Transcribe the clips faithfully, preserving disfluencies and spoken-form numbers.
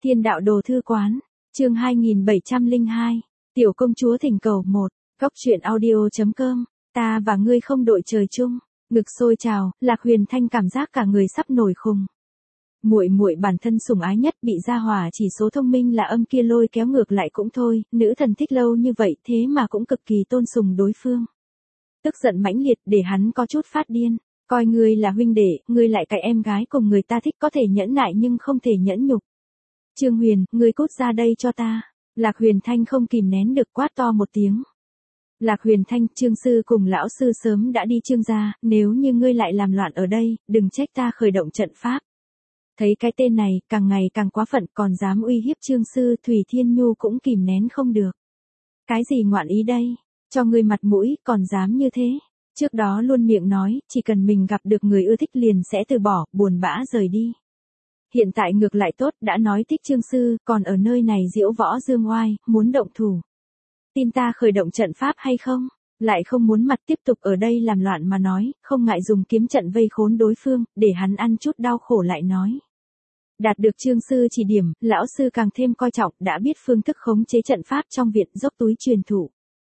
Thiên đạo đồ thư quán, chương hai nghìn bảy trăm lẻ hai, tiểu công chúa thỉnh cầu một, góc truyện audio.com, ta và ngươi không đội trời chung, ngực sôi trào, Lạc Huyền Thanh cảm giác cả người sắp nổi khùng. Muội muội bản thân sủng ái nhất bị gia hỏa chỉ số thông minh là âm kia lôi kéo ngược lại cũng thôi, nữ thần thích lâu như vậy thế mà cũng cực kỳ tôn sùng đối phương. Tức giận mãnh liệt để hắn có chút phát điên, coi ngươi là huynh đệ, ngươi lại cãi em gái cùng người ta thích có thể nhẫn nại nhưng không thể nhẫn nhục. Trương Huyền, ngươi cút ra đây cho ta. Lạc Huyền Thanh không kìm nén được quát to một tiếng. Lạc Huyền Thanh, Trương sư cùng lão sư sớm đã đi Trương gia, nếu như ngươi lại làm loạn ở đây, đừng trách ta khởi động trận pháp. Thấy cái tên này, càng ngày càng quá phận, còn dám uy hiếp Trương sư, Thủy Thiên Nhu cũng kìm nén không được. Cái gì ngoạn ý đây, cho ngươi mặt mũi, còn dám như thế. Trước đó luôn miệng nói, chỉ cần mình gặp được người ưa thích liền sẽ từ bỏ, buồn bã rời đi. Hiện tại ngược lại tốt, đã nói thích Trương sư, còn ở nơi này diễu võ dương oai, muốn động thủ. Tin ta khởi động trận pháp hay không? Lại không muốn mặt tiếp tục ở đây làm loạn mà nói, không ngại dùng kiếm trận vây khốn đối phương, để hắn ăn chút đau khổ lại nói. Đạt được Trương sư chỉ điểm, lão sư càng thêm coi trọng, đã biết phương thức khống chế trận pháp trong viện, dốc túi truyền thụ.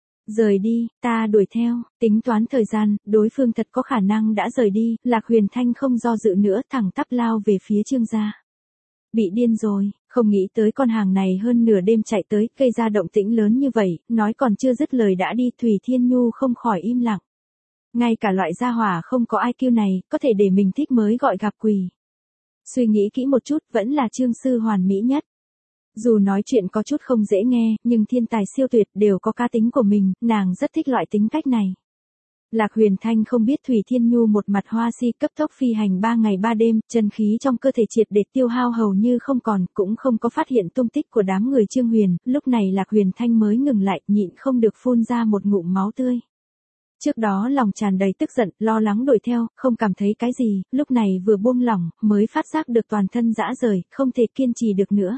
Rời đi, ta đuổi theo, tính toán thời gian, đối phương thật có khả năng đã rời đi, Lạc Huyền Thanh không do dự nữa thẳng tắp lao về phía Trương gia. Bị điên rồi, không nghĩ tới con hàng này hơn nửa đêm chạy tới, gây ra động tĩnh lớn như vậy, nói còn chưa dứt lời đã đi, Thủy Thiên Nhu không khỏi im lặng. Ngay cả loại gia hỏa không có i kiu này, có thể để mình thích mới gọi gặp quỷ. Suy nghĩ kỹ một chút, vẫn là Trương sư hoàn mỹ nhất. Dù nói chuyện có chút không dễ nghe, nhưng thiên tài siêu tuyệt đều có cá tính của mình, nàng rất thích loại tính cách này. Lạc Huyền Thanh không biết Thủy Thiên Nhu một mặt hoa si cấp tốc phi hành ba ngày ba đêm, chân khí trong cơ thể triệt để tiêu hao hầu như không còn, cũng không có phát hiện tung tích của đám người Trương Huyền, lúc này Lạc Huyền Thanh mới ngừng lại, nhịn không được phun ra một ngụm máu tươi. Trước đó lòng tràn đầy tức giận, lo lắng đuổi theo, không cảm thấy cái gì, lúc này vừa buông lỏng, mới phát giác được toàn thân rã rời, không thể kiên trì được nữa.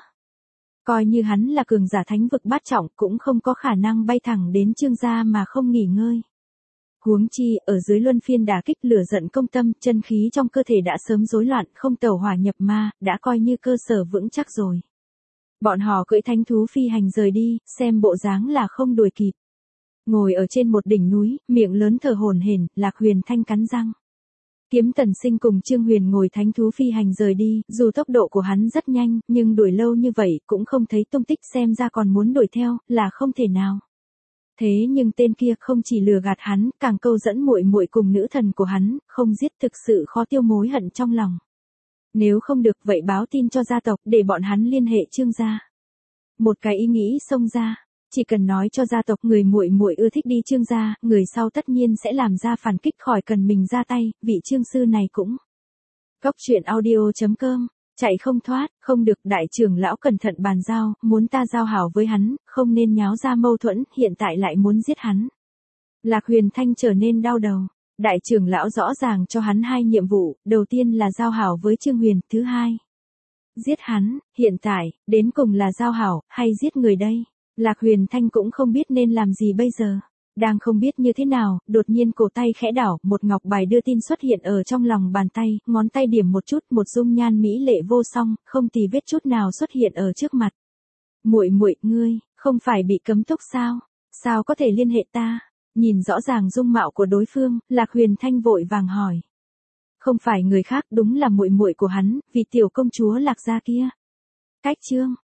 Coi như hắn là cường giả thánh vực bát trọng cũng không có khả năng bay thẳng đến Trương gia mà không nghỉ ngơi. Huống chi, ở dưới luân phiên đả kích lửa giận công tâm, chân khí trong cơ thể đã sớm rối loạn, không tẩu hỏa nhập ma, đã coi như cơ sở vững chắc rồi. Bọn họ cưỡi thánh thú phi hành rời đi, xem bộ dáng là không đuổi kịp. Ngồi ở trên một đỉnh núi, miệng lớn thở hổn hển, Lạc Huyền Thanh cắn răng. Kiếm Tần Sinh cùng Trương Huyền ngồi thánh thú phi hành rời đi, dù tốc độ của hắn rất nhanh, nhưng đuổi lâu như vậy cũng không thấy tung tích, xem ra còn muốn đuổi theo, là không thể nào. Thế nhưng tên kia không chỉ lừa gạt hắn, càng câu dẫn muội muội cùng nữ thần của hắn, không giết thực sự khó tiêu mối hận trong lòng. Nếu không được vậy báo tin cho gia tộc để bọn hắn liên hệ Trương gia. Một cái ý nghĩ xông ra. Chỉ cần nói cho gia tộc người muội muội ưa thích đi Trương gia, người sau tất nhiên sẽ làm ra phản kích, khỏi cần mình ra tay, vị Trương sư này cũng. Góc truyện audio.com, chạy không thoát, không được, đại trưởng lão cẩn thận bàn giao, muốn ta giao hảo với hắn, không nên nháo ra mâu thuẫn, hiện tại lại muốn giết hắn. Lạc Huyền Thanh trở nên đau đầu, đại trưởng lão rõ ràng cho hắn hai nhiệm vụ, đầu tiên là giao hảo với Trương Huyền, thứ hai. Giết hắn, hiện tại, đến cùng là giao hảo, hay giết người đây? Lạc Huyền Thanh cũng không biết nên làm gì bây giờ. Đang không biết như thế nào, đột nhiên cổ tay khẽ đảo, một ngọc bài đưa tin xuất hiện ở trong lòng bàn tay, ngón tay điểm một chút, một dung nhan mỹ lệ vô song, không tì vết chút nào xuất hiện ở trước mặt. Muội muội, ngươi, không phải bị cấm túc sao? Sao có thể liên hệ ta? Nhìn rõ ràng dung mạo của đối phương, Lạc Huyền Thanh vội vàng hỏi. Không phải người khác, đúng là muội muội của hắn, vì tiểu công chúa Lạc gia kia. Cách Trương,